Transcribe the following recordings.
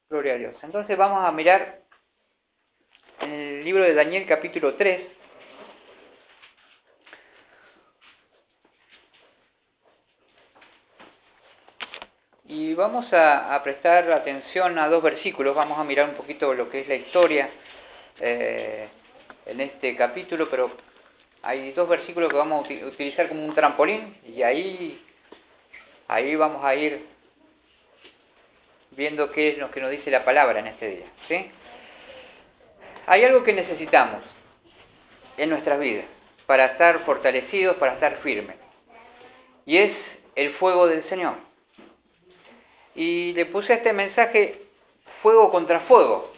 Gloria a Dios. Entonces vamos a mirar en el libro de Daniel capítulo 3. Y vamos a prestar atención a dos versículos. Vamos a mirar un poquito lo que es la historia en este capítulo, pero hay dos versículos que vamos a utilizar como un trampolín y ahí vamos a ir viendo qué es lo que nos dice la palabra en este día, ¿sí? Hay algo que necesitamos en nuestras vidas para estar fortalecidos, para estar firmes, y es el fuego del Señor. Y le puse a este mensaje fuego contra fuego,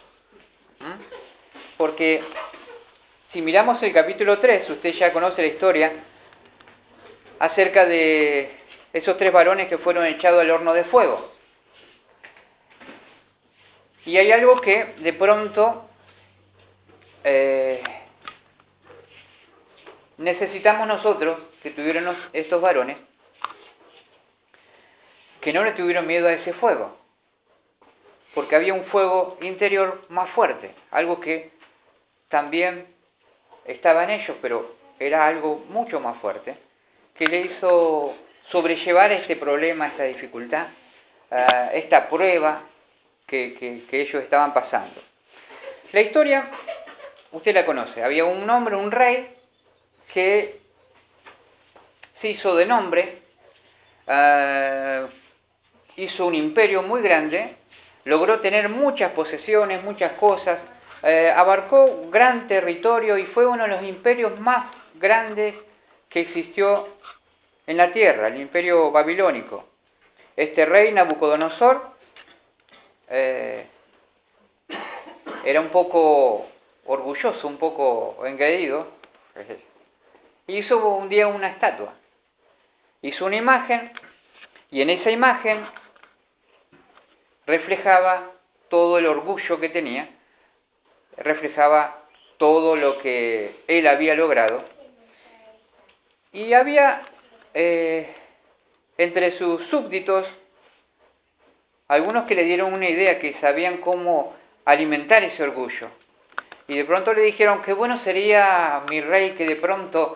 porque si miramos el capítulo 3, usted ya conoce la historia acerca de esos tres varones que fueron echados al horno de fuego. Y hay algo que de pronto necesitamos nosotros, que tuvieron estos varones, que no le tuvieron miedo a ese fuego, porque había un fuego interior más fuerte, algo que también estaba en ellos, pero era algo mucho más fuerte, que le hizo sobrellevar este problema, esta dificultad, esta prueba que ellos estaban pasando. La historia, usted la conoce, había un hombre, un rey, que se hizo de nombre, hizo un imperio muy grande, logró tener muchas posesiones, muchas cosas, abarcó un gran territorio y fue uno de los imperios más grandes que existió en la tierra, el imperio babilónico. Este rey Nabucodonosor era un poco orgulloso, un poco engreído, y hizo un día una estatua, hizo una imagen, y en esa imagen reflejaba todo el orgullo que tenía, reflejaba todo lo que él había logrado, y había entre sus súbditos algunos que le dieron una idea, que sabían cómo alimentar ese orgullo, y de pronto le dijeron: qué bueno sería, mi rey, que de pronto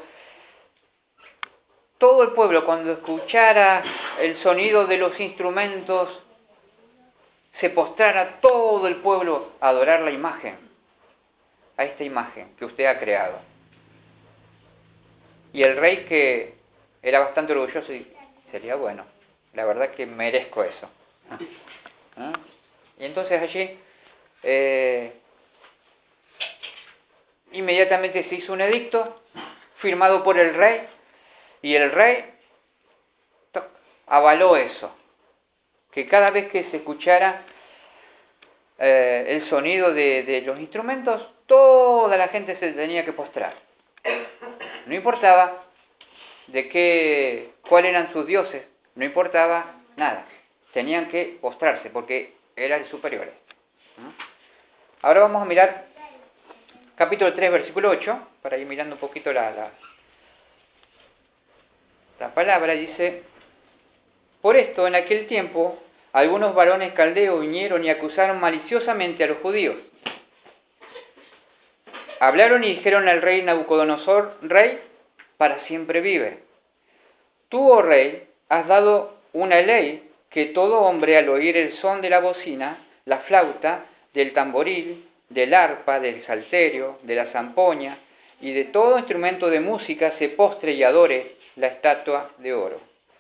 todo el pueblo, cuando escuchara el sonido de los instrumentos, se postrara todo el pueblo a adorar la imagen, a esta imagen que usted ha creado. Y el rey, que era bastante orgulloso, sería bueno, la verdad que merezco eso. Y entonces allí inmediatamente se hizo un edicto firmado por el rey, y el rey avaló eso, que cada vez que se escuchara el sonido de los instrumentos, toda la gente se tenía que postrar. No importaba cuáles eran sus dioses, no importaba nada, tenían que postrarse porque era el superior. Ahora vamos a mirar capítulo 3, versículo 8, para ir mirando un poquito la palabra. Dice: por esto, en aquel tiempo, algunos varones caldeos vinieron y acusaron maliciosamente a los judíos. Hablaron y dijeron al rey Nabucodonosor: rey, para siempre vive. Tú, oh rey, has dado una ley que todo hombre, al oír el son de la bocina, la flauta, del tamboril, del arpa, del salterio, de la zampoña y de todo instrumento de música, se postre y adore la estatua de oro.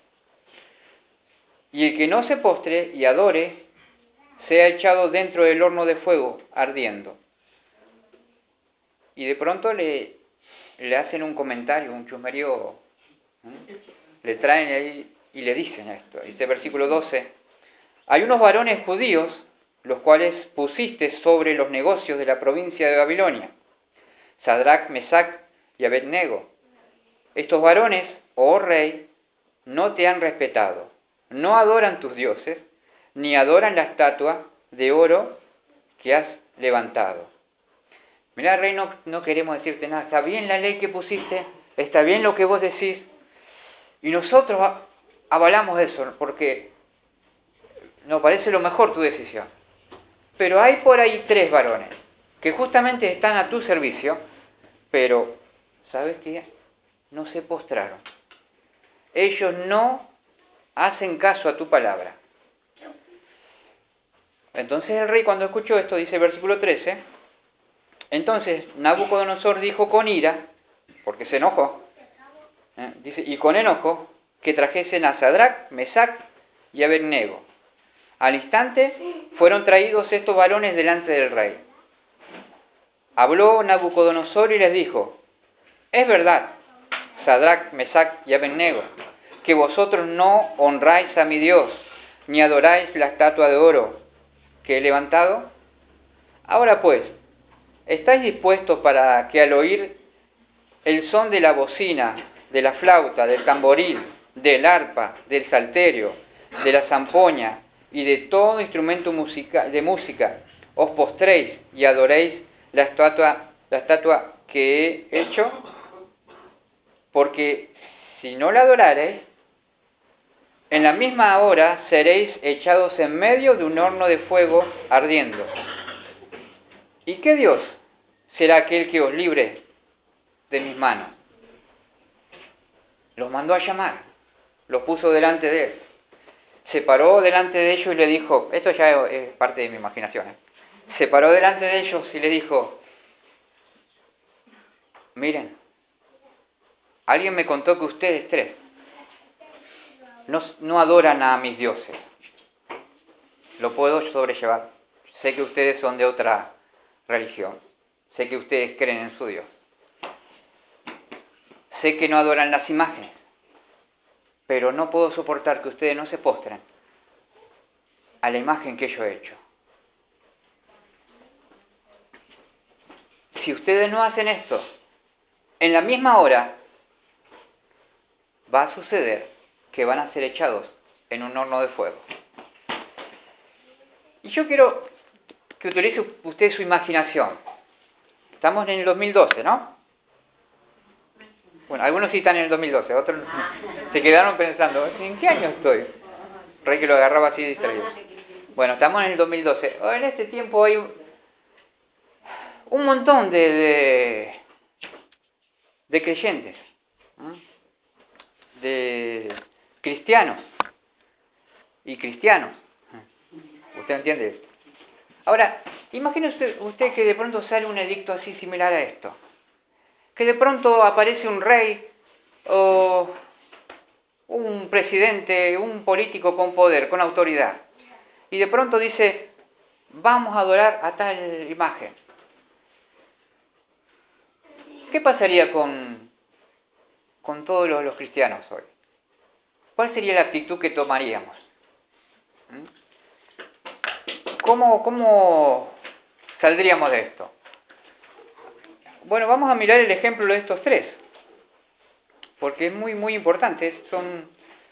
Y el que no se postre y adore, sea echado dentro del horno de fuego ardiendo. Y de pronto le hacen un comentario, un chusmerío, le traen ahí y le dicen esto. Dice versículo 12: hay unos varones judíos, los cuales pusiste sobre los negocios de la provincia de Babilonia, Sadrach, Mesach y Abednego. Estos varones, oh rey, no te han respetado, no adoran tus dioses, ni adoran la estatua de oro que has levantado. Mirá, rey, no queremos decirte nada, está bien la ley que pusiste, está bien lo que vos decís, y nosotros avalamos eso, porque nos parece lo mejor tu decisión. Pero hay por ahí 3 varones que justamente están a tu servicio, pero, ¿sabes qué? No se postraron. Ellos no hacen caso a tu palabra. Entonces el rey, cuando escuchó esto, dice el versículo 13, entonces Nabucodonosor dijo con ira, porque se enojó, dice, y con enojo, que trajesen a Sadrac, Mesac y Abednego. Al instante fueron traídos estos varones delante del rey. Habló Nabucodonosor y les dijo, es verdad, Sadrac, Mesac y Abednego, que vosotros no honráis a mi Dios, ni adoráis la estatua de oro que he levantado. Ahora pues, ¿estáis dispuestos para que al oír el son de la bocina, de la flauta, del tamboril, del arpa, del salterio, de la zampoña y de todo instrumento de música, os postréis y adoréis la estatua que he hecho? Porque si no la adorareis, en la misma hora seréis echados en medio de un horno de fuego ardiendo. ¿Y qué Dios será aquel que os libre de mis manos? Los mandó a llamar, los puso delante de él. Se paró delante de ellos y le dijo, esto ya es parte de mi imaginación, se paró delante de ellos y le dijo, miren, alguien me contó que ustedes 3 no adoran a mis dioses. Lo puedo sobrellevar. Sé que ustedes son de otra religión. Sé que ustedes creen en su Dios. Sé que no adoran las imágenes. Pero no puedo soportar que ustedes no se postren a la imagen que yo he hecho. Si ustedes no hacen esto, en la misma hora va a suceder que van a ser echados en un horno de fuego. Y yo quiero que utilice usted su imaginación. Estamos en el 2012, ¿no? Bueno, algunos sí están en el 2012, otros se quedaron pensando, ¿en qué año estoy? Rey que lo agarraba así distraído. Bueno, estamos en el 2012. En este tiempo hay un montón de creyentes, de cristianos y cristianos. ¿Usted entiende esto? Ahora, imagine usted que de pronto sale un edicto así similar a esto. Que de pronto aparece un rey o un presidente, un político con poder, con autoridad. Y de pronto dice, vamos a adorar a tal imagen. ¿Qué pasaría con todos los cristianos hoy? ¿Cuál sería la actitud que tomaríamos? ¿Cómo saldríamos de esto? Bueno, vamos a mirar el ejemplo de estos 3, porque es muy importante, son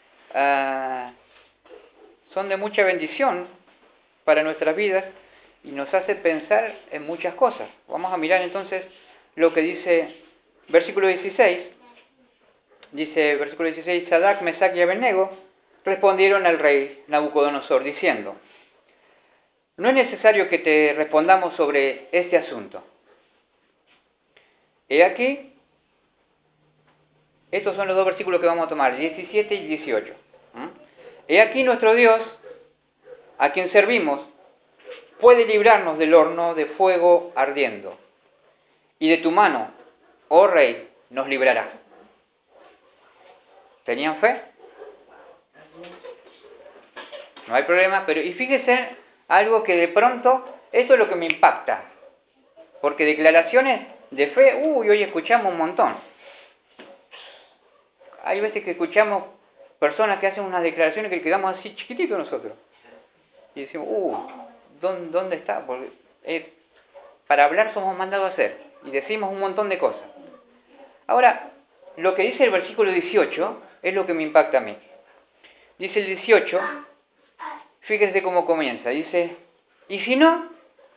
de mucha bendición para nuestras vidas y nos hace pensar en muchas cosas. Vamos a mirar entonces lo que dice versículo 16. Dice versículo 16, Sadrac, Mesac y Abednego respondieron al rey Nabucodonosor diciendo, no es necesario que te respondamos sobre este asunto. He aquí, estos son los 2 versículos que vamos a tomar, 17 y 18. He aquí nuestro Dios, a quien servimos, puede librarnos del horno de fuego ardiendo, y de tu mano, oh rey, nos librará. ¿Tenían fe? No hay problema, pero y fíjese algo que de pronto, esto es lo que me impacta, porque declaraciones de fe, hoy escuchamos un montón. Hay veces que escuchamos personas que hacen unas declaraciones que quedamos así chiquititos nosotros. Y decimos, ¿dónde está? Porque para hablar somos mandados a hacer. Y decimos un montón de cosas. Ahora, lo que dice el versículo 18 es lo que me impacta a mí. Dice el 18, fíjense cómo comienza. Dice, ¿y si no?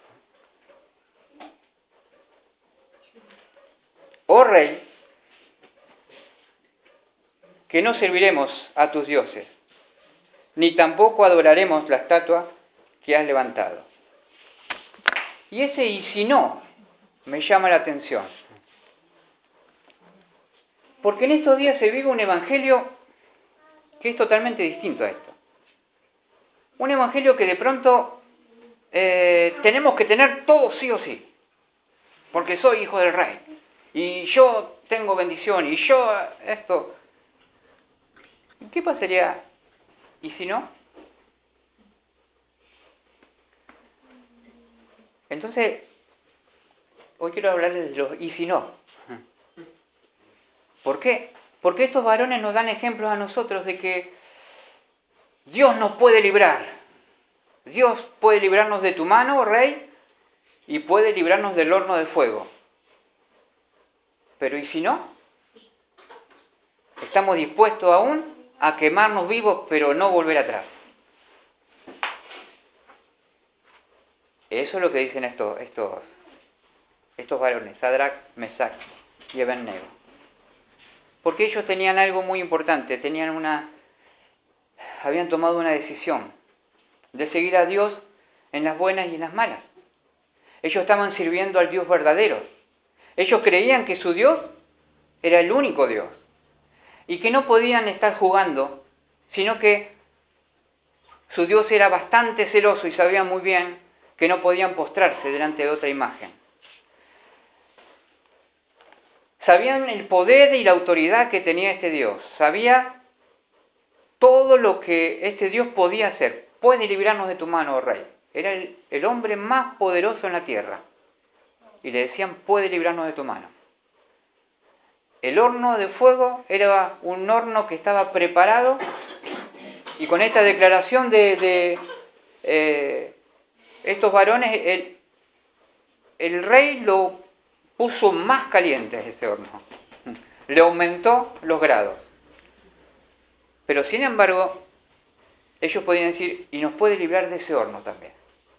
Oh rey, que no serviremos a tus dioses, ni tampoco adoraremos la estatua que has levantado. Y ese "y si no" me llama la atención. Porque en estos días se vive un evangelio que es totalmente distinto a esto. Un evangelio que de pronto tenemos que tener todo sí o sí. Porque soy hijo del rey. Y yo tengo bendición. Y yo esto. ¿Qué pasaría? ¿Y si no? Entonces, hoy quiero hablarles de los "y si no". ¿Por qué? Porque estos varones nos dan ejemplos a nosotros de que Dios nos puede librar. Dios puede librarnos de tu mano, rey, y puede librarnos del horno de fuego. Pero ¿y si no? Estamos dispuestos aún a quemarnos vivos, pero no volver atrás. Eso es lo que dicen estos varones, Sadrach, Mesach y Abednego. Porque ellos tenían algo muy importante, habían tomado una decisión de seguir a Dios en las buenas y en las malas. Ellos estaban sirviendo al Dios verdadero. Ellos creían que su Dios era el único Dios y que no podían estar jugando, sino que su Dios era bastante celoso y sabían muy bien que no podían postrarse delante de otra imagen. Sabían el poder y la autoridad que tenía este Dios. Sabía todo lo que este Dios podía hacer. Puede librarnos de tu mano, oh rey. Era el hombre más poderoso en la tierra. Y le decían, puede librarnos de tu mano. El horno de fuego era un horno que estaba preparado. Y con esta declaración de estos varones, el rey lo puso más caliente ese horno. Le aumentó los grados. Pero sin embargo, ellos podían decir, y nos puede librar de ese horno también.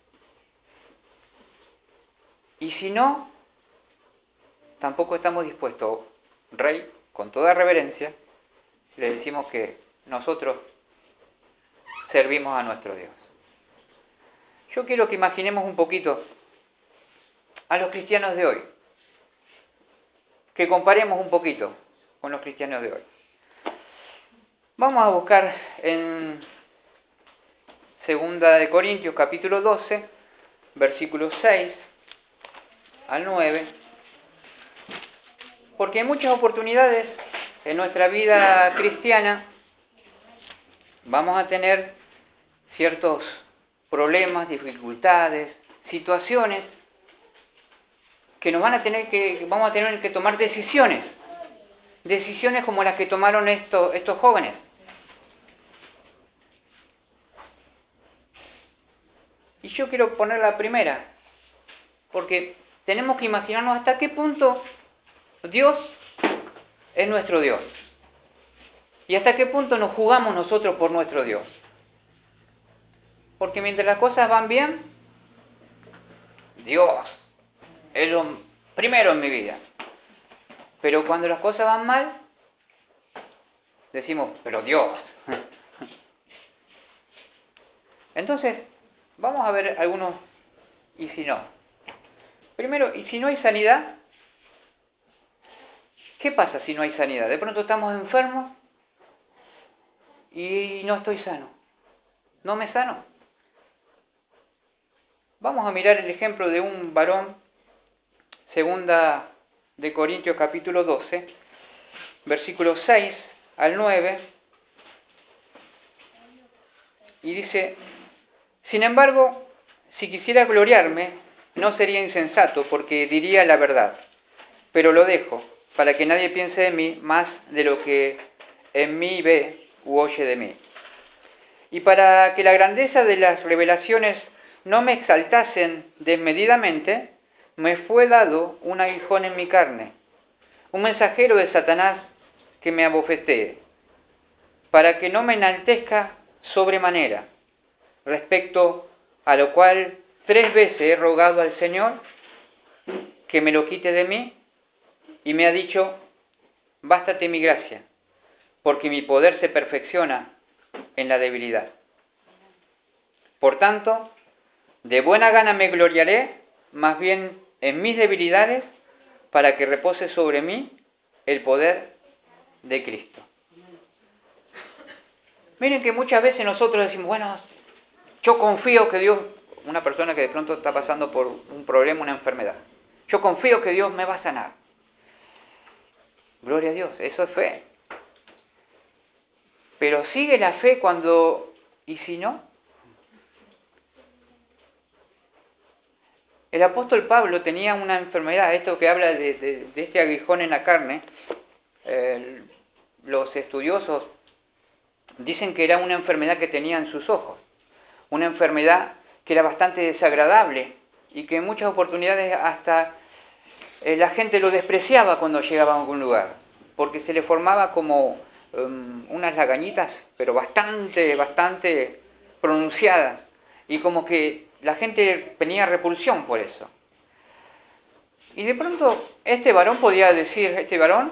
Y si no, tampoco estamos dispuestos, rey, con toda reverencia, le decimos que nosotros servimos a nuestro Dios. Yo quiero que imaginemos un poquito a los cristianos de hoy, que comparemos un poquito con los cristianos de hoy. Vamos a buscar en 2 de Corintios capítulo 12, versículos 6 al 9, porque en muchas oportunidades en nuestra vida cristiana vamos a tener ciertos problemas, dificultades, situaciones que vamos a tener que tomar decisiones como las que tomaron estos jóvenes. Y yo quiero poner la primera, porque tenemos que imaginarnos hasta qué punto Dios es nuestro Dios. Y hasta qué punto nos jugamos nosotros por nuestro Dios. Porque mientras las cosas van bien, Dios es lo primero en mi vida. Pero cuando las cosas van mal, decimos, pero Dios. Entonces, vamos a ver algunos y si no. Primero, ¿y si no hay sanidad? ¿Qué pasa si no hay sanidad? De pronto estamos enfermos y no estoy sano. ¿No me sano? Vamos a mirar el ejemplo de un varón, 2 de Corintios capítulo 12, versículos 6 al 9, y dice, sin embargo, si quisiera gloriarme, no sería insensato, porque diría la verdad, pero lo dejo, para que nadie piense de mí más de lo que en mí ve u oye de mí. Y para que la grandeza de las revelaciones no me exaltasen desmedidamente, me fue dado un aguijón en mi carne, un mensajero de Satanás que me abofetee, para que no me enaltezca sobremanera, respecto a lo cual 3 veces he rogado al Señor que me lo quite de mí, y me ha dicho, bástate mi gracia, porque mi poder se perfecciona en la debilidad. Por tanto, de buena gana me gloriaré más bien en mis debilidades, para que repose sobre mí el poder de Cristo. Miren que muchas veces nosotros decimos, bueno, yo confío que Dios, una persona que de pronto está pasando por un problema, una enfermedad, yo confío que Dios me va a sanar. Gloria a Dios, eso es fe. Pero sigue la fe cuando, ¿y si no? El apóstol Pablo tenía una enfermedad, esto que habla de este aguijón en la carne. Los estudiosos dicen que era una enfermedad que tenía en sus ojos, una enfermedad que era bastante desagradable y que en muchas oportunidades hasta la gente lo despreciaba cuando llegaba a algún lugar, porque se le formaba como unas lagañitas, pero bastante pronunciadas, y como que la gente tenía repulsión por eso. Y de pronto este varón podía decir, este varón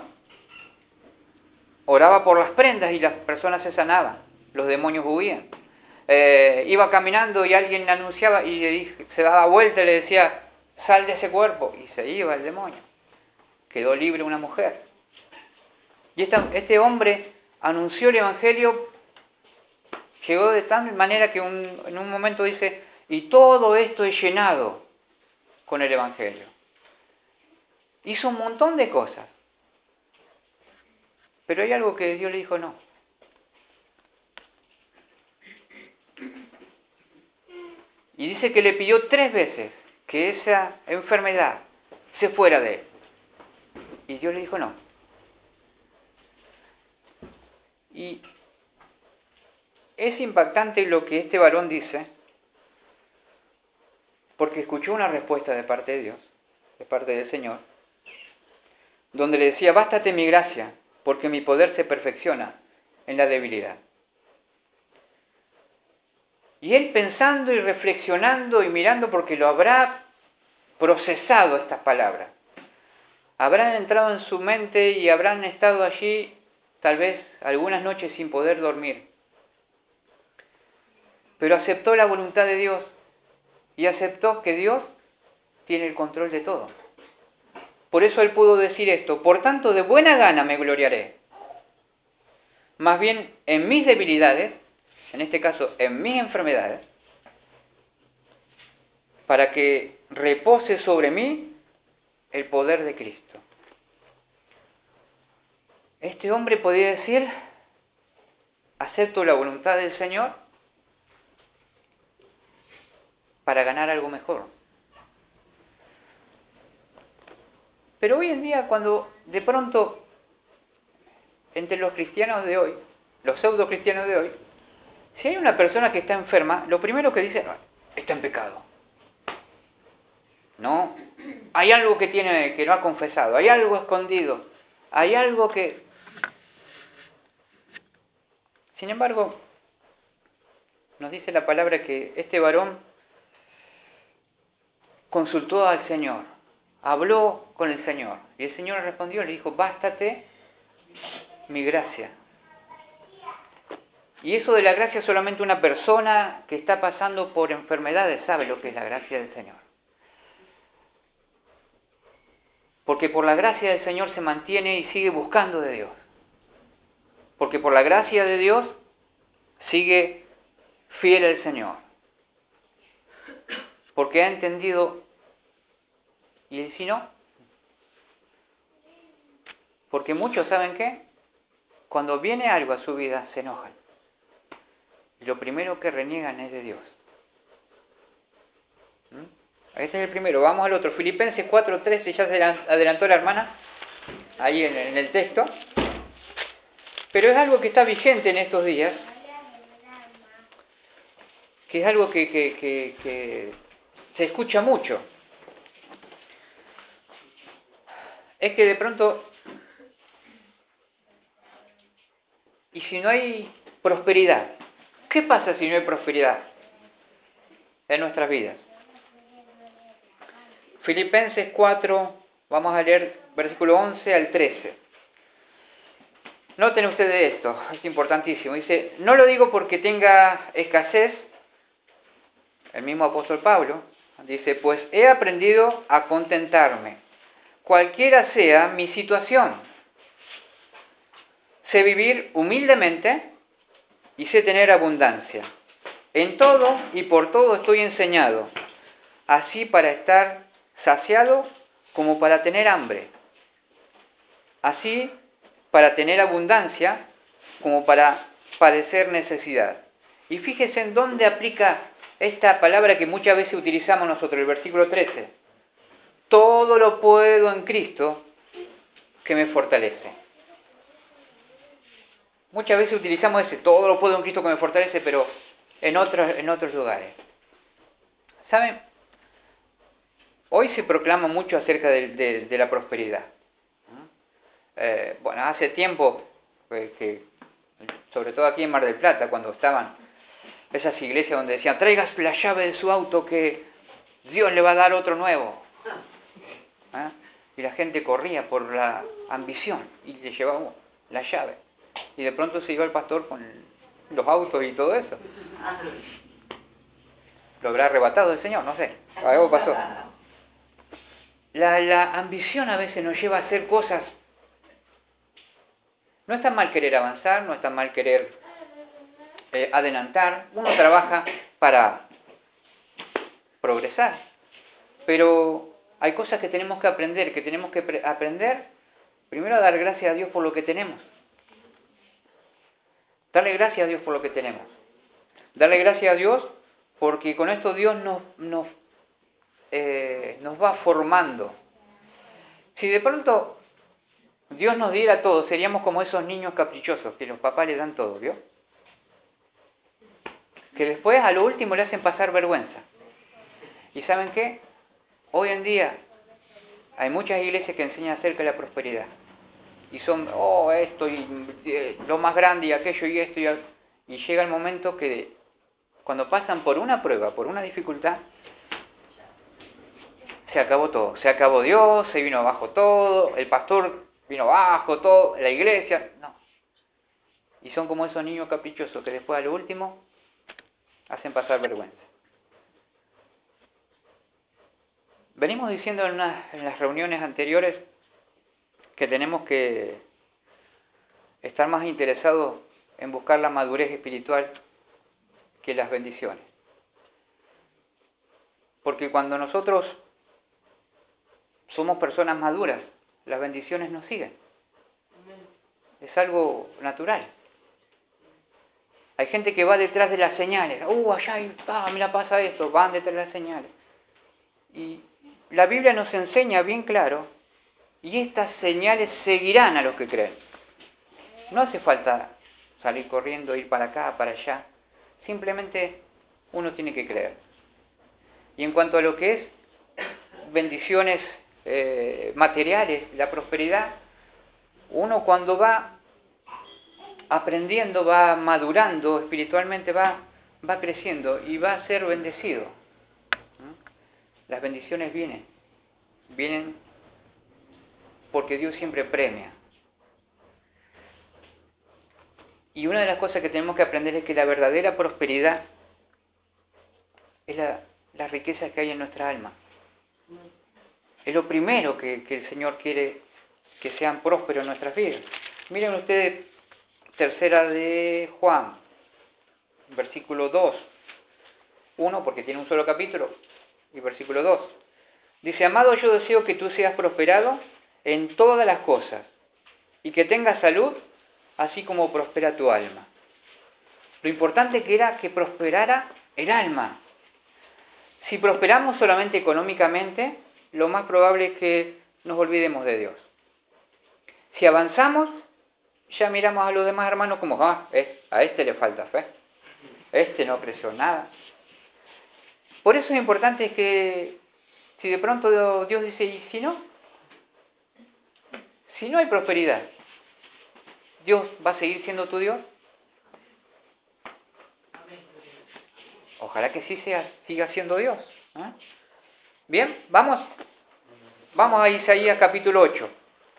oraba por las prendas y las personas se sanaban, los demonios huían. Iba caminando y alguien le anunciaba y se daba vuelta y le decía, sal de ese cuerpo, y se iba el demonio. Quedó libre una mujer. Y este hombre anunció el Evangelio, llegó de tal manera que en un momento dice, y todo esto es llenado con el Evangelio. Hizo un montón de cosas. Pero hay algo que Dios le dijo no. Y dice que le pidió 3 veces que esa enfermedad se fuera de él. Y Dios le dijo no. Y es impactante lo que este varón dice, porque escuchó una respuesta de parte de Dios, de parte del Señor, donde le decía, bástate mi gracia, porque mi poder se perfecciona en la debilidad. Y él pensando y reflexionando y mirando, porque lo habrá procesado estas palabras, habrán entrado en su mente y habrán estado allí tal vez algunas noches sin poder dormir. Pero aceptó la voluntad de Dios y aceptó que Dios tiene el control de todo. Por eso él pudo decir esto, por tanto de buena gana me gloriaré. Más bien en mis debilidades, en este caso en mis enfermedades, para que repose sobre mí el poder de Cristo. Este hombre podía decir, acepto la voluntad del Señor para ganar algo mejor. Pero hoy en día, cuando de pronto, entre los cristianos de hoy, los pseudo cristianos de hoy, si hay una persona que está enferma, lo primero que dice, está en pecado. No, hay algo que no ha confesado, hay algo escondido, hay algo que... Sin embargo, nos dice la palabra que este varón consultó al Señor, habló con el Señor, y el Señor respondió, le dijo, bástate mi gracia. Y eso de la gracia solamente una persona que está pasando por enfermedades sabe lo que es la gracia del Señor. Porque por la gracia del Señor se mantiene y sigue buscando de Dios. Porque por la gracia de Dios sigue fiel al Señor. Porque ha entendido, y si no, porque muchos, ¿saben qué? Cuando viene algo a su vida se enojan. Y lo primero que reniegan es de Dios. Ese es el primero. Vamos al otro. Filipenses 4:13, ya se adelantó la hermana, ahí en el texto. Pero es algo que está vigente en estos días, que es algo que se escucha mucho. Es que de pronto, ¿y si no hay prosperidad? ¿Qué pasa si no hay prosperidad en nuestras vidas? Filipenses 4, vamos a leer versículo 11 al 13. Noten ustedes esto, es importantísimo. Dice, no lo digo porque tenga escasez, el mismo apóstol Pablo, Dice, pues he aprendido a contentarme, cualquiera sea mi situación. Sé vivir humildemente y sé tener abundancia. En todo y por todo estoy enseñado, así para estar saciado como para tener hambre, así para tener abundancia como para padecer necesidad. Y fíjese en dónde aplica esta palabra que muchas veces utilizamos nosotros, el versículo 13. Todo lo puedo en Cristo que me fortalece. Muchas veces utilizamos ese, todo lo puedo en Cristo que me fortalece, pero en otros lugares. ¿Saben? Hoy se proclama mucho acerca de la prosperidad. Bueno, hace tiempo, que, sobre todo aquí en Mar del Plata, cuando estaban esas iglesias donde decían, traigas la llave de su auto que Dios le va a dar otro nuevo. Y la gente corría por la ambición y le llevaba la llave. Y de pronto se iba el pastor con los autos y todo eso. Lo habrá arrebatado el Señor, no sé. Algo pasó. La ambición a veces nos lleva a hacer cosas. No está mal querer avanzar, no está mal querer adelantar. Uno trabaja para progresar. Pero hay cosas que tenemos que aprender, primero a dar gracias a Dios por lo que tenemos. Darle gracias a Dios por lo que tenemos. Darle gracias a Dios porque con esto Dios nos va formando. Si de pronto Dios nos diera todo, seríamos como esos niños caprichosos que los papás le dan todo, ¿vio? Que después a lo último le hacen pasar vergüenza. ¿Y saben qué? Hoy en día hay muchas iglesias que enseñan acerca de la prosperidad. Y son, esto y lo más grande y aquello y esto y llega el momento que cuando pasan por una prueba, por una dificultad, se acabó todo. Se acabó Dios, se vino abajo todo, el pastor vino abajo, todo, la iglesia, no. Y son como esos niños caprichosos que después a lo último hacen pasar vergüenza. Venimos diciendo en las reuniones anteriores que tenemos que estar más interesados en buscar la madurez espiritual que las bendiciones. Porque cuando nosotros somos personas maduras, las bendiciones nos siguen. Es algo natural. Hay gente que va detrás de las señales. Allá mira, pasa esto, van detrás de las señales. Y la Biblia nos enseña bien claro, y estas señales seguirán a los que creen. No hace falta salir corriendo, ir para acá, para allá. Simplemente uno tiene que creer. Y en cuanto a lo que es bendiciones materiales, la prosperidad, uno cuando va aprendiendo, va madurando espiritualmente, va creciendo y va a ser bendecido. Las bendiciones vienen porque Dios siempre premia. Y una de las cosas que tenemos que aprender es que la verdadera prosperidad es la riqueza que hay en nuestra alma. Es lo primero que el Señor quiere que sean prósperos en nuestras vidas. Miren ustedes, tercera de Juan, versículo 2. 1, porque tiene un solo capítulo, y versículo 2. Dice, amado, yo deseo que tú seas prosperado en todas las cosas, y que tengas salud, así como prospera tu alma. Lo importante que era que prosperara el alma. Si prosperamos solamente económicamente, lo más probable es que nos olvidemos de Dios. Si avanzamos, ya miramos a los demás hermanos como, a este le falta fe, este no creció nada. Por eso es importante que, si de pronto Dios dice, ¿y si no? Si no hay prosperidad, ¿Dios va a seguir siendo tu Dios? Ojalá que sí siga siendo Dios. Bien, vamos a Isaías capítulo 8.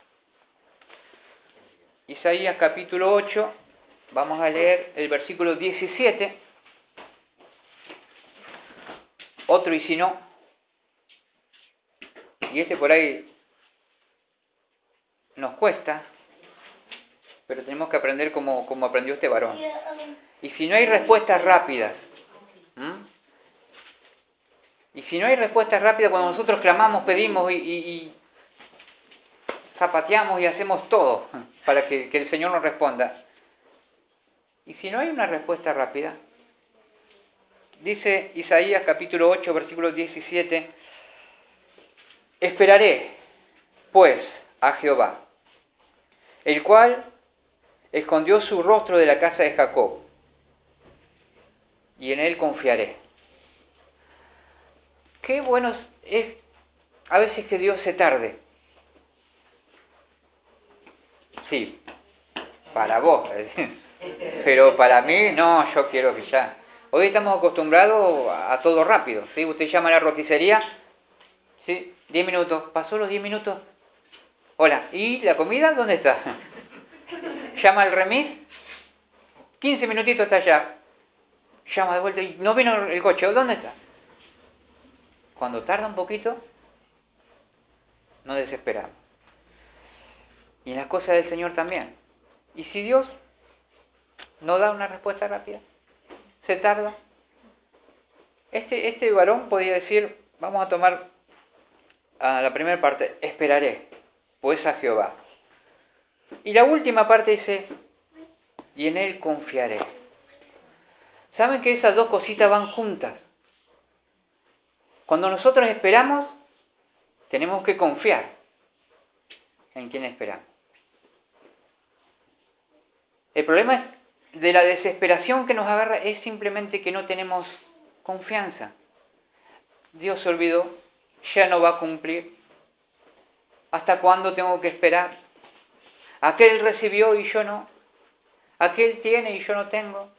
Isaías capítulo 8, vamos a leer el versículo 17. Otro y si no. y por ahí nos cuesta, pero tenemos que aprender como aprendió este varón. Y si no hay respuestas rápidas, cuando nosotros clamamos, pedimos y zapateamos y hacemos todo para que el Señor nos responda. Y si no hay una respuesta rápida, dice Isaías capítulo 8, versículo 17, esperaré, pues, a Jehová, el cual escondió su rostro de la casa de Jacob, y en él confiaré. Qué bueno es a veces que Dios se tarde. Sí, para vos, pero para mí no, yo quiero que ya. Hoy estamos acostumbrados a todo rápido, ¿sí? Usted llama a la roticería, ¿sí? 10 minutos, pasó los 10 minutos. Hola, ¿y la comida dónde está? Llama al remis, 15 minutitos está allá. Llama de vuelta y no vino el coche, ¿dónde está? Cuando tarda un poquito, nos desesperamos. Y en las cosas del Señor también. Y si Dios no da una respuesta rápida, se tarda. Este varón podía decir, vamos a tomar a la primera parte, esperaré, pues a Jehová. Y la última parte dice, y en él confiaré. ¿Saben que esas dos cositas van juntas? Cuando nosotros esperamos, tenemos que confiar en quien esperamos. El problema de la desesperación que nos agarra es simplemente que no tenemos confianza. Dios se olvidó, ya no va a cumplir. ¿Hasta cuándo tengo que esperar? Aquel recibió y yo no. Aquel tiene y yo no tengo.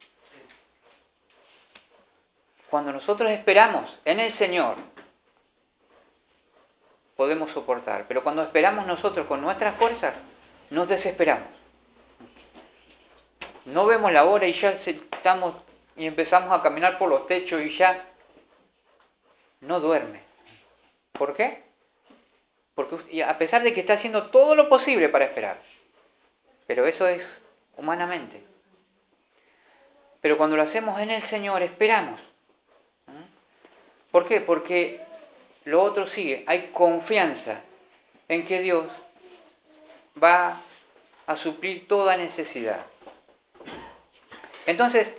Cuando nosotros esperamos en el Señor, podemos soportar. Pero cuando esperamos nosotros con nuestras fuerzas, nos desesperamos. No vemos la hora y ya estamos y empezamos a caminar por los techos y ya no duerme. ¿Por qué? Porque a pesar de que está haciendo todo lo posible para esperar, pero eso es humanamente. Pero cuando lo hacemos en el Señor, esperamos. ¿Por qué? Porque lo otro sigue. Hay confianza en que Dios va a suplir toda necesidad. Entonces,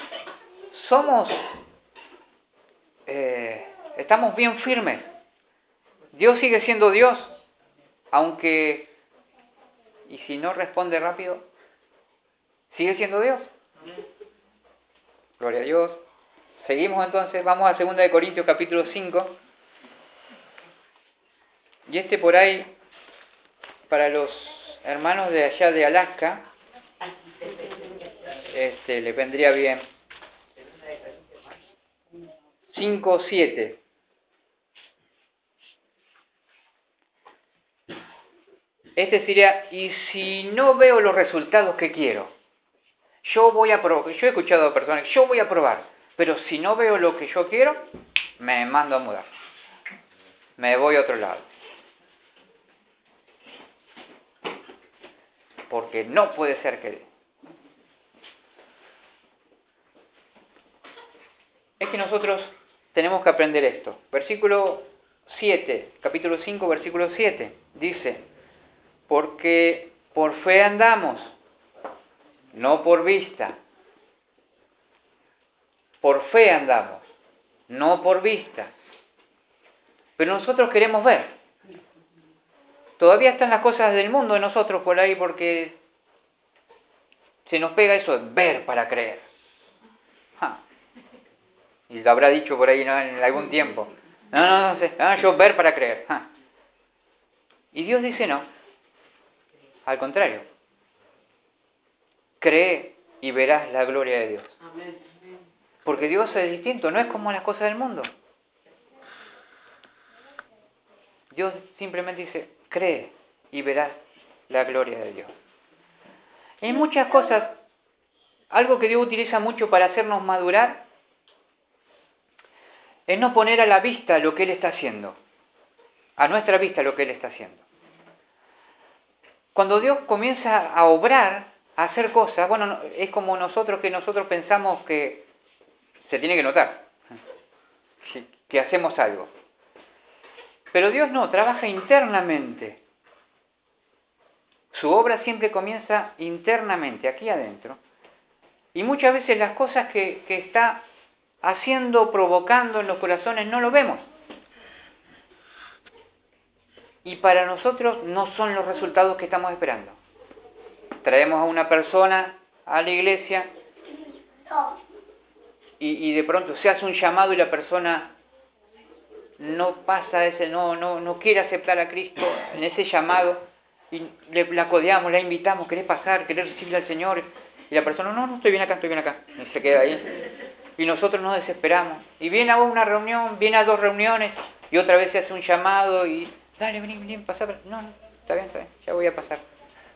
estamos bien firmes. Dios sigue siendo Dios, aunque, y si no responde rápido, sigue siendo Dios. Gloria a Dios. Seguimos entonces, vamos a 2 Corintios capítulo 5. Y por ahí, para los hermanos de allá de Alaska, le vendría bien. 5:7. Sería, y si no veo los resultados que quiero, yo voy a probar. Yo he escuchado a personas, yo voy a probar, pero si no veo lo que yo quiero, me mando a mudar. Me voy a otro lado. Porque no puede ser que... Es que nosotros tenemos que aprender esto. Versículo 7, capítulo 5, versículo 7, dice, porque por fe andamos, no por vista. Por fe andamos, no por vista. Pero nosotros queremos ver. Todavía están las cosas del mundo en nosotros por ahí porque se nos pega eso de ver para creer. Y lo habrá dicho por ahí, ¿no?, en algún tiempo. No sé. Yo ver para creer. Y Dios dice no. Al contrario. Cree y verás la gloria de Dios. Porque Dios es distinto, no es como las cosas del mundo. Dios simplemente dice, cree y verás la gloria de Dios. En muchas cosas, algo que Dios utiliza mucho para hacernos madurar, es no poner a la vista lo que Él está haciendo. a nuestra vista lo que Él está haciendo. Cuando Dios comienza a obrar, a hacer cosas, bueno, es como nosotros pensamos que se tiene que notar, que hacemos algo. Pero Dios no, trabaja internamente. Su obra siempre comienza internamente, aquí adentro. Y muchas veces las cosas que está haciendo, provocando en los corazones, no lo vemos. Y para nosotros no son los resultados que estamos esperando. Traemos a una persona a la iglesia y de pronto se hace un llamado y la persona no pasa no quiere aceptar a Cristo en ese llamado y la codeamos, la invitamos, querés pasar, querés recibir al Señor, y la persona, no, estoy bien acá, y se queda ahí. Y nosotros nos desesperamos. Y viene a una reunión, viene a 2 reuniones, y otra vez se hace un llamado y, dale, vení, pasá. No, está bien, ya voy a pasar.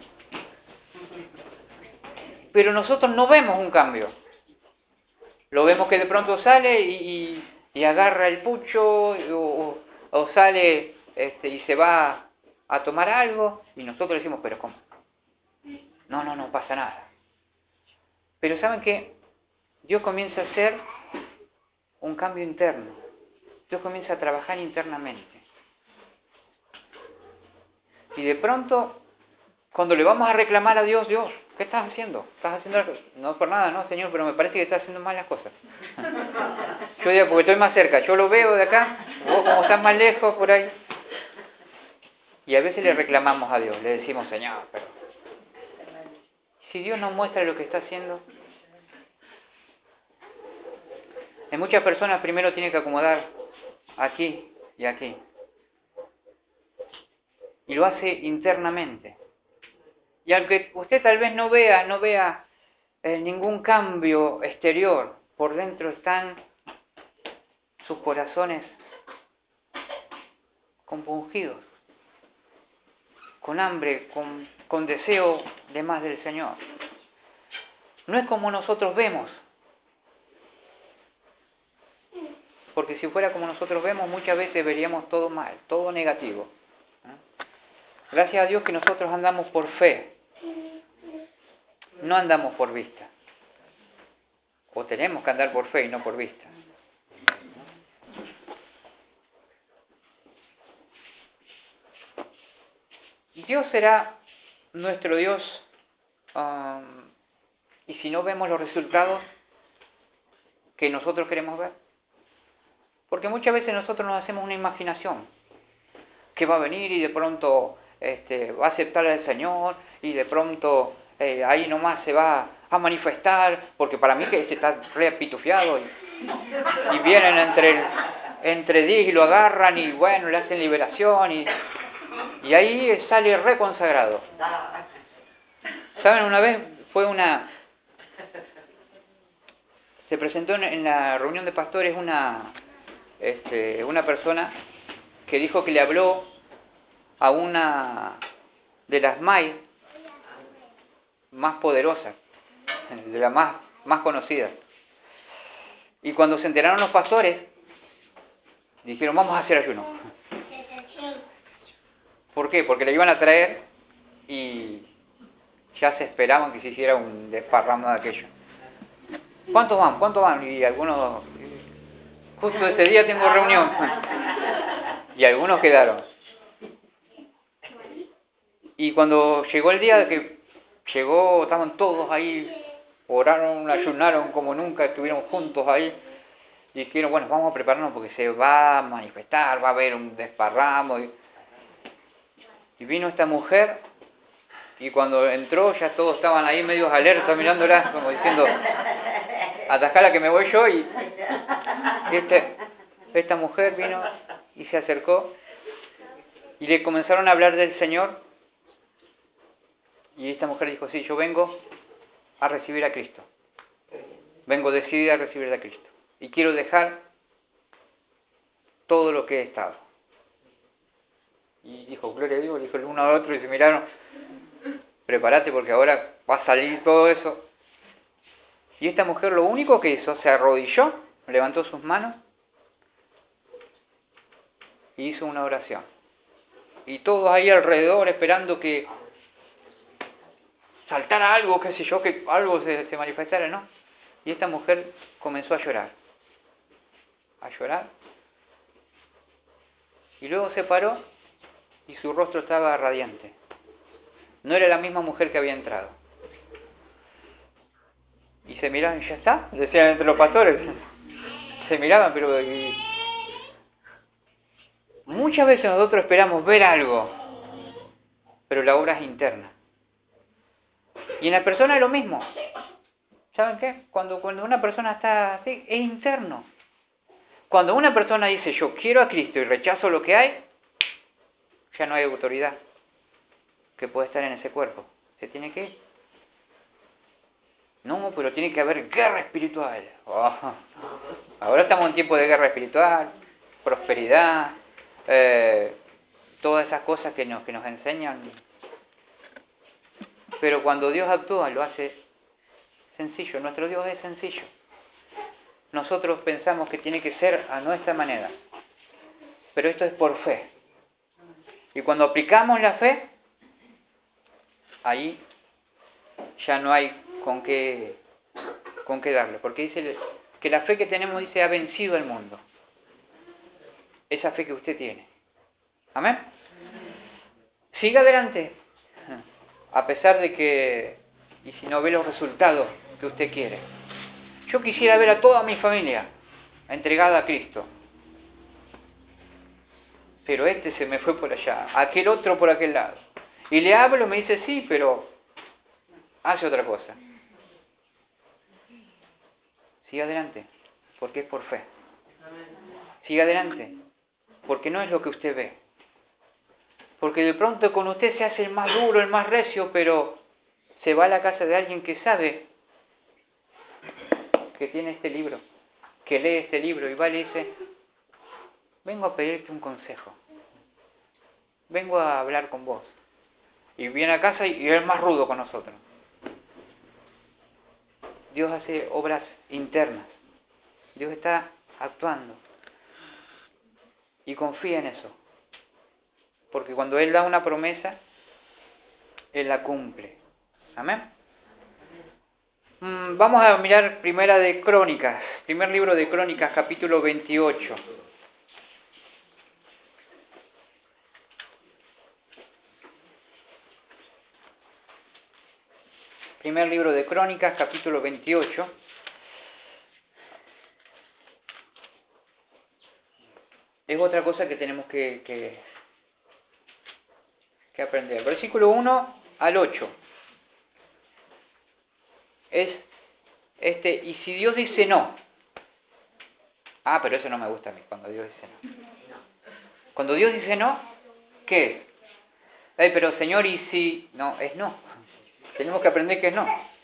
Pero nosotros no vemos un cambio. Lo vemos que de pronto sale y agarra el pucho, o sale y se va a tomar algo, y nosotros decimos, pero ¿cómo? No pasa nada. Pero ¿saben qué? Dios comienza a hacer un cambio interno. Dios comienza a trabajar internamente. Y de pronto, cuando le vamos a reclamar a Dios, ¿qué estás haciendo? ¿Estás haciendo algo? No por nada, no, Señor, pero me parece que estás haciendo mal las cosas. Yo digo, porque estoy más cerca, yo lo veo de acá, vos como estás más lejos, por ahí. Y a veces le reclamamos a Dios, le decimos, Señor, pero si Dios nos muestra lo que está haciendo. En muchas personas primero tiene que acomodar aquí y aquí. Y lo hace internamente. Y aunque usted tal vez no vea ningún cambio exterior, por dentro están sus corazones compungidos, con hambre, con deseo de más del Señor. No es como nosotros vemos. Porque si fuera como nosotros vemos, muchas veces veríamos todo mal, todo negativo. Gracias a Dios que nosotros andamos por fe, no andamos por vista. O tenemos que andar por fe y no por vista. Dios será nuestro Dios, y si no vemos los resultados que nosotros queremos ver. Porque muchas veces nosotros nos hacemos una imaginación que va a venir y de pronto va a aceptar al Señor y de pronto ahí nomás se va a manifestar, porque para mí que está re pitufiado y vienen entre 10 y lo agarran y bueno, le hacen liberación y ahí sale reconsagrado. ¿Saben? Una vez se presentó en la reunión de pastores una persona que dijo que le habló a una de las más poderosas, de las más conocidas. Y cuando se enteraron los pastores, dijeron, vamos a hacer ayuno. ¿Por qué? Porque le iban a traer y ya se esperaban que se hiciera un desparramo de aquello. ¿Cuántos van? Y algunos, justo ese día tengo reunión. Y algunos quedaron. Y cuando llegó el día que llegó, estaban todos ahí, oraron, ayunaron como nunca, estuvieron juntos ahí. Y dijeron, bueno, vamos a prepararnos porque se va a manifestar, va a haber un desparramo. Y vino esta mujer, y cuando entró ya todos estaban ahí medios alertas mirándola, como diciendo, atascala que me voy yo. Y esta mujer vino y se acercó y le comenzaron a hablar del Señor. Y esta mujer dijo, sí, yo vengo a recibir a Cristo. Vengo decidida a recibir a Cristo. Y quiero dejar todo lo que he estado. Y dijo, gloria a Dios, dijo el uno al otro y se miraron, prepárate porque ahora va a salir todo eso. Y esta mujer lo único que hizo, se arrodilló, levantó sus manos y hizo una oración. y todos ahí alrededor esperando que saltara algo, qué sé yo, que algo se manifestara, ¿no? Y esta mujer comenzó a llorar, y luego se paró y su rostro estaba radiante. No era la misma mujer que había entrado. Y se miraban, ¿ya está? Decían entre los pastores. Se miraban, pero... Muchas veces nosotros esperamos ver algo, pero la obra es interna. Y en la persona es lo mismo. ¿Saben qué? Cuando una persona está así, es interno. Cuando una persona dice, yo quiero a Cristo y rechazo lo que hay, ya no hay autoridad que puede estar en ese cuerpo. Se tiene que ir. No, pero tiene que haber guerra espiritual. Oh. Ahora estamos en tiempo de guerra espiritual, prosperidad, todas esas cosas que nos enseñan. Pero cuando Dios actúa, lo hace sencillo. Nuestro Dios es sencillo. Nosotros pensamos que tiene que ser a nuestra manera. Pero esto es por fe. Y cuando aplicamos la fe, ahí ya no hay con qué darle. Porque dice que la fe que tenemos, dice, ha vencido al mundo. Esa fe que usted tiene. ¿Amén? Siga adelante. A pesar de que, y si no ve los resultados que usted quiere. Yo quisiera ver a toda mi familia entregada a Cristo. Pero este se me fue por allá, aquel otro por aquel lado. Y le hablo, me dice sí, pero hace otra cosa. Siga adelante, porque es por fe. Siga adelante, porque no es lo que usted ve. Porque de pronto con usted se hace el más duro, el más recio, pero se va a la casa de alguien que sabe que tiene este libro, que lee este libro, y va y le dice, vengo a pedirte un consejo, vengo a hablar con vos. Y viene a casa y es más rudo con nosotros. Dios hace obras internas, Dios está actuando, y confía en eso, porque cuando Él da una promesa, Él la cumple. Amén. Vamos a mirar Primera de Crónicas, primer libro de Crónicas, capítulo 28. Primer libro de Crónicas, capítulo 28. Es otra cosa que tenemos que aprender. Versículo 1 al 8. Es y si Dios dice no. Pero eso no me gusta a mí, cuando Dios dice no. Cuando Dios dice no, ¿qué es? Pero Señor, ¿y si...? No, es no. Tenemos que aprender que es no.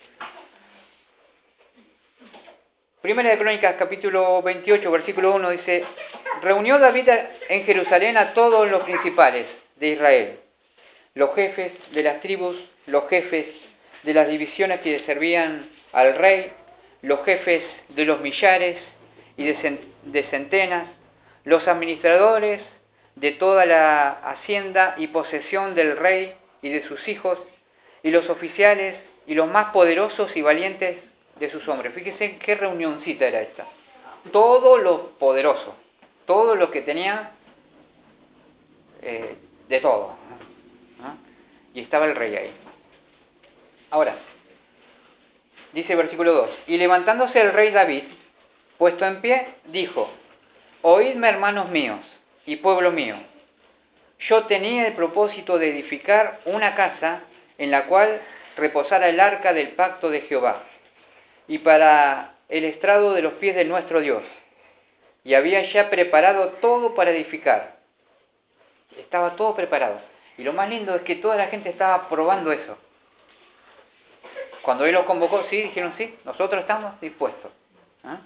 Primera de Crónicas, capítulo 28, versículo 1, dice, reunió David en Jerusalén a todos los principales de Israel, los jefes de las tribus, los jefes de las divisiones que servían al rey, los jefes de los millares y de centenas, los administradores de toda la hacienda y posesión del rey y de sus hijos, y los oficiales y los más poderosos y valientes de sus hombres. Fíjense qué reunioncita era esta. Todos los poderosos, todos los que tenían de todo, ¿no? Y estaba el rey ahí. Ahora, dice versículo 2, y levantándose el rey David, puesto en pie, dijo, oídme, hermanos míos y pueblo mío, yo tenía el propósito de edificar una casa en la cual reposara el arca del pacto de Jehová, y para el estrado de los pies de nuestro Dios, y había ya preparado todo para edificar. Estaba todo preparado. Y lo más lindo es que toda la gente estaba probando eso. Cuando Él los convocó, sí, dijeron sí, nosotros estamos dispuestos. ¿Ah?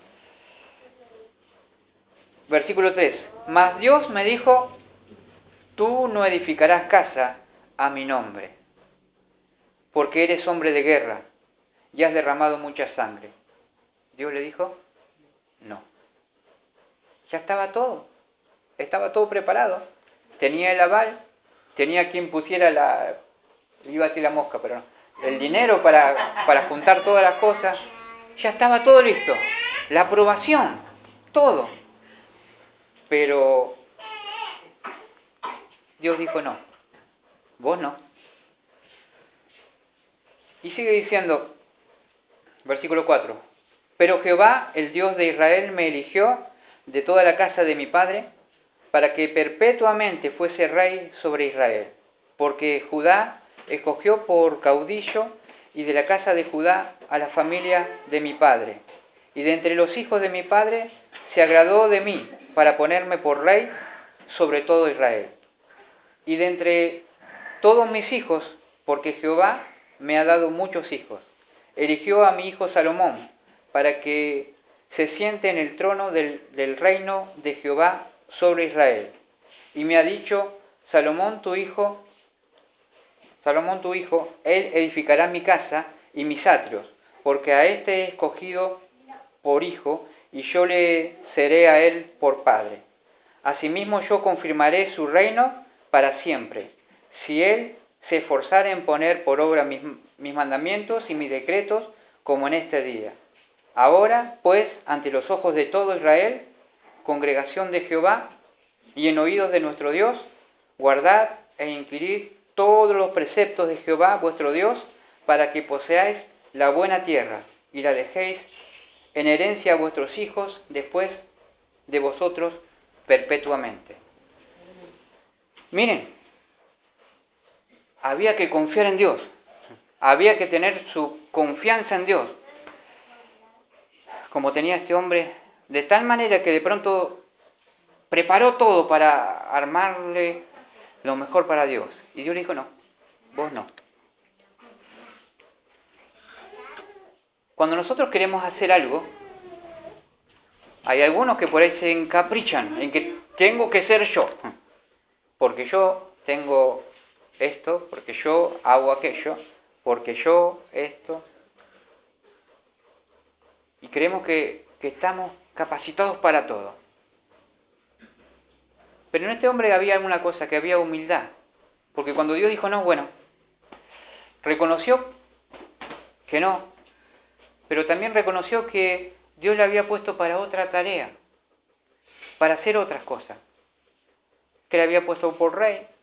Versículo 3. Mas Dios me dijo, tú no edificarás casa a mi nombre, porque eres hombre de guerra y has derramado mucha sangre. Dios le dijo, no. Ya estaba todo preparado. Tenía el aval, tenía quien pusiera iba a decir la mosca, pero no, el dinero para juntar todas las cosas, ya estaba todo listo, la aprobación, todo. Pero Dios dijo no, vos no. Y sigue diciendo, versículo 4, pero Jehová, el Dios de Israel, me eligió de toda la casa de mi padre, para que perpetuamente fuese rey sobre Israel, porque Judá escogió por caudillo, y de la casa de Judá a la familia de mi padre, y de entre los hijos de mi padre se agradó de mí, para ponerme por rey sobre todo Israel. Y de entre todos mis hijos, porque Jehová me ha dado muchos hijos, eligió a mi hijo Salomón, para que se siente en el trono del reino de Jehová sobre Israel. Y me ha dicho, Salomón tu hijo, él edificará mi casa y mis atrios, porque a éste he escogido por hijo, y yo le seré a él por padre. Asimismo yo confirmaré su reino para siempre, si él se esforzara en poner por obra mis mandamientos y mis decretos, como en este día. Ahora, pues, ante los ojos de todo Israel, congregación de Jehová, y en oídos de nuestro Dios, guardad e inquirid todos los preceptos de Jehová vuestro Dios, para que poseáis la buena tierra, y la dejéis en herencia a vuestros hijos después de vosotros perpetuamente. Miren, había que confiar en Dios, había que tener su confianza en Dios, como tenía este hombre, de tal manera que de pronto preparó todo para armarle lo mejor para Dios. Y Dios le dijo, no, vos no. Cuando nosotros queremos hacer algo, hay algunos que por ahí se encaprichan en que tengo que ser yo, porque yo tengo esto, porque yo hago aquello, porque yo esto. Y creemos que estamos capacitados para todo. Pero en este hombre había una cosa, que había humildad. Porque cuando Dios dijo no, bueno, reconoció que no, pero también reconoció que Dios le había puesto para otra tarea, para hacer otras cosas. Que le había puesto por rey,